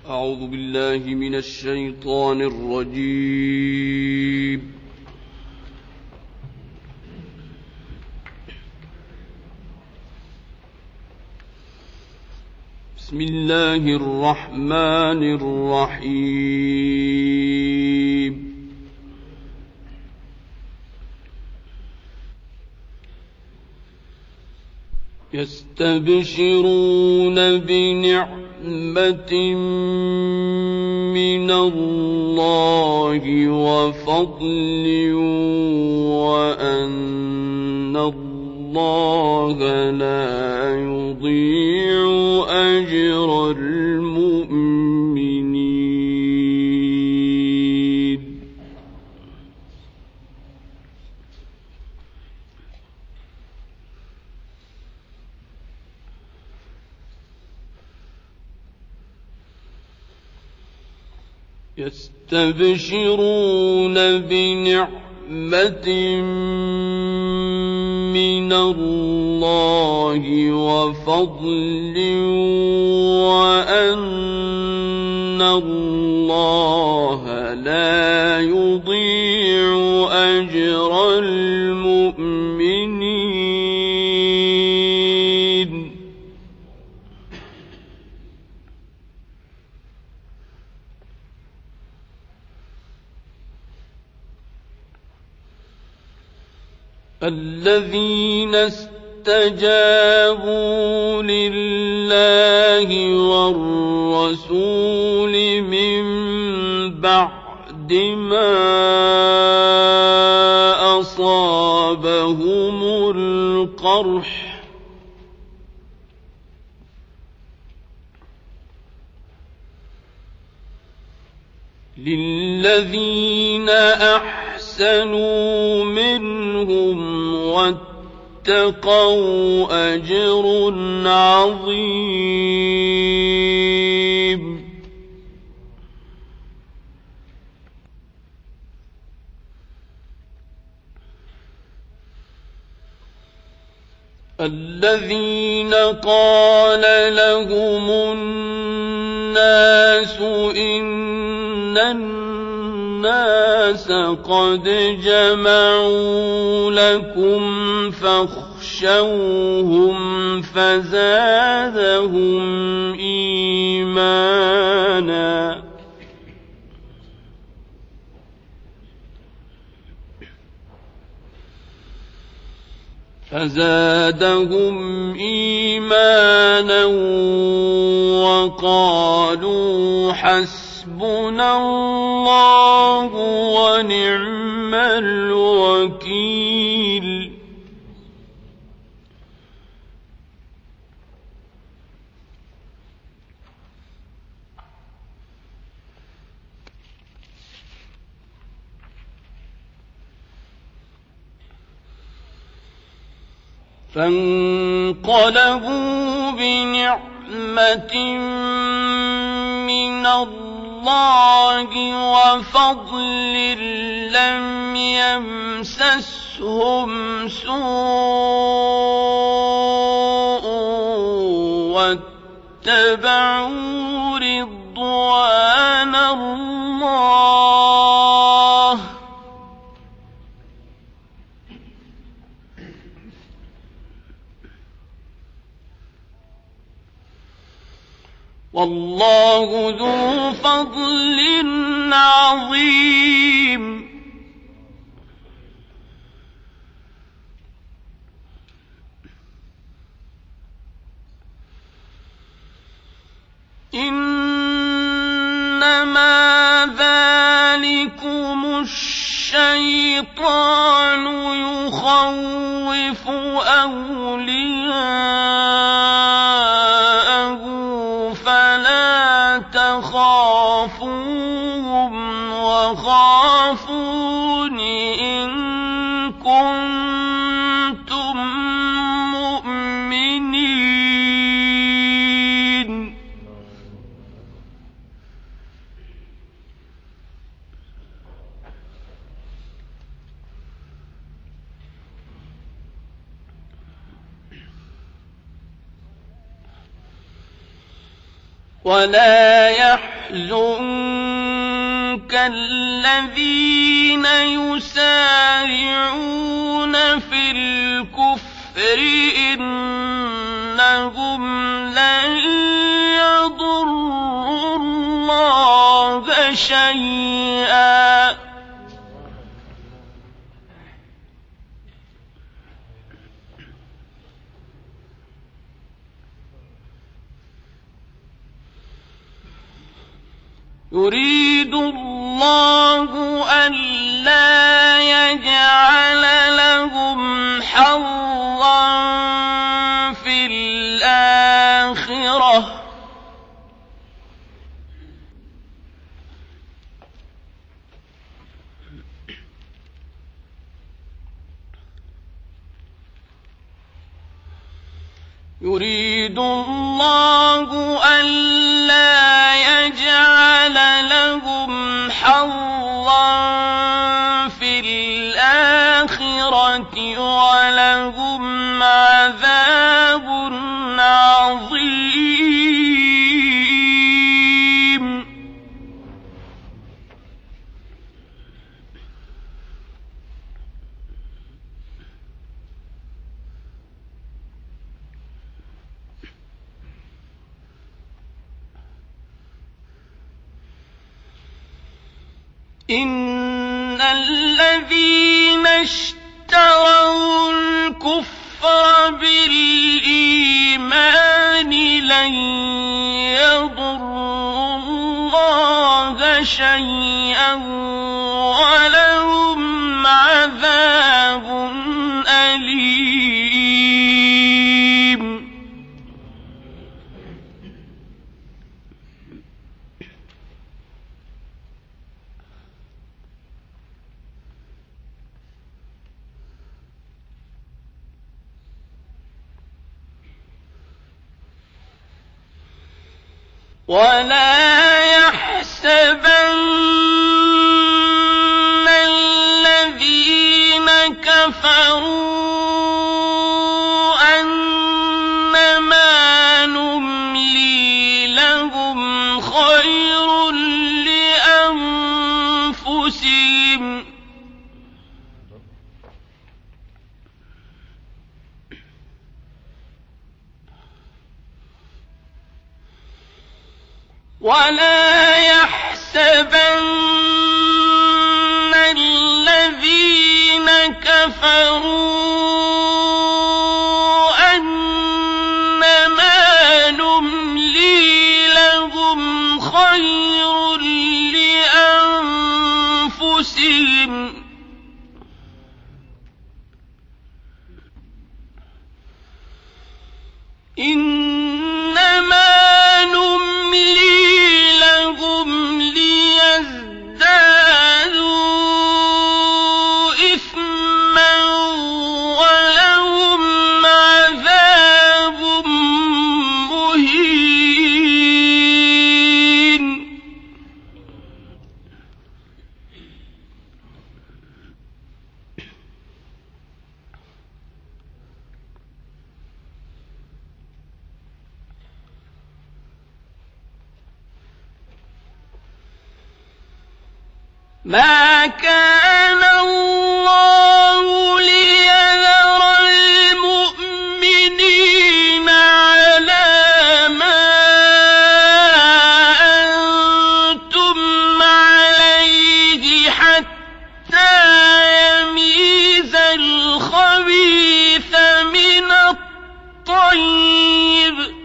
أعوذ بالله من الشيطان الرجيم. بسم الله الرحمن الرحيم. يستبشرون بنعمة من الله وفضل وأن الله لا يضيع أجر المؤمنين. يستبشرون بنعمة من الله وفضل وأن الله لا يضيع أجر المؤمنين. الذين استجابوا لله والرسول من بعد ما أصابهم القرح للذين أحسنوا منهم واتقوا أجر عظيم. الذين قال لهم الناس إن الناس قد جمعوا لكم فاخشوهم فزادهم إيمانا وقالوا حسبنا الله ونعم الوكيل. فانقلبوا بنعمة من الله وفضل لم يمسسهم سوء واتبعوا رضوان الله والله ذو فضل عظيم. إنما ذلكم الشيطان يخوف أولياءه فلا تخافوهم وخافون إن كنتم مؤمنين. ولا يحزنك الذين يسارعون في الكفر إنهم لن يضروا الله شيئا يريد الله ألا يجعل لهم حظا في الآخرة يريد الله ألا يجعل لهم حظا في الآخرة ولهم عذاب عظيم إن الذين اشتروا الكفر بالإيمان لن يضروا الله شيئا ولهم عذاب أليم ولا يحسبن الذين كفروا أنما نملي لهم خير لأنفسهم ولا يحسبن الذين كفروا أنما نملي لهم خير لأنفسهم إنما ما كان الله ليذر المؤمنين على ما أنتم عليه حتى يميز الخبيث من الطيب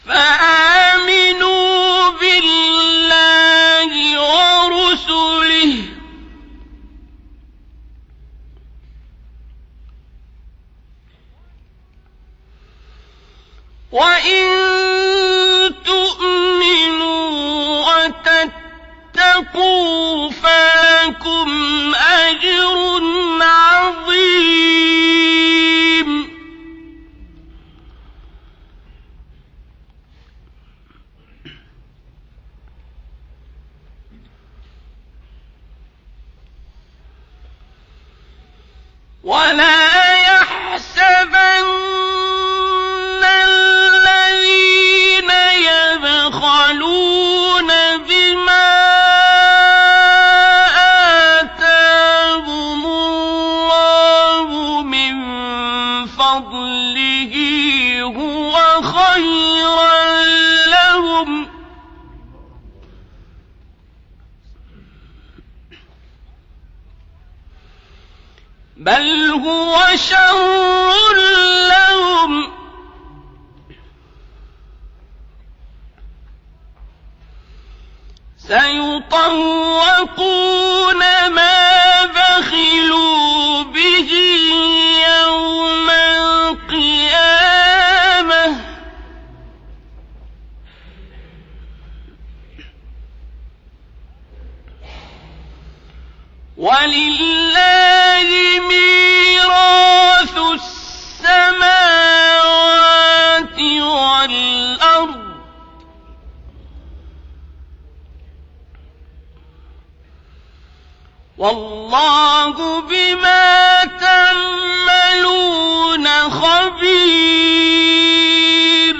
فآمنوا بالله ورسله وإن تؤمنوا وتتقوا فلكم أجر عظيم ولا يحسبن الذين يبخلون بما آتاهم الله من فضله هو خيرا لهم بل هو شر لهم سيطوقون ما بخلوا به يوم القيامة ولله ميراث السماوات والأرض والله بما تعملون خبير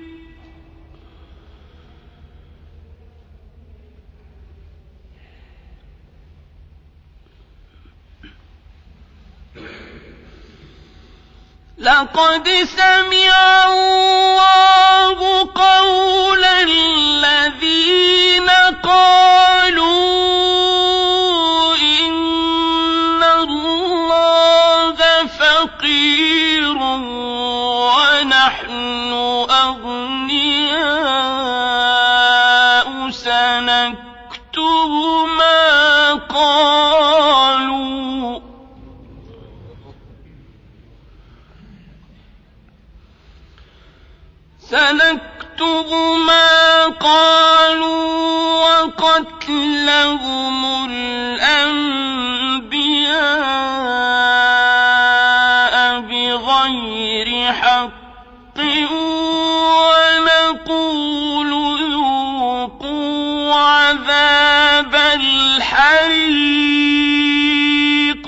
لقد سمع الله قول الذين قالوا إن الله فقير ونحن أغنياء سنكتب ما قالوا وقتلهم الأنبياء بغير حق ونقول ذوقوا عذاب الحريق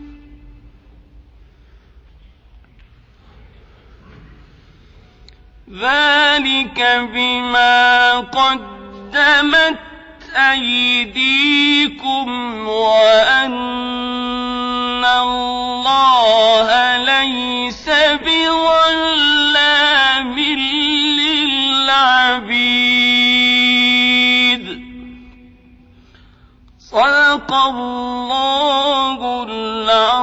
ذلك بما قدمت أيديكم وأن الله ليس بظلام للعبيد صدق الله العظيم.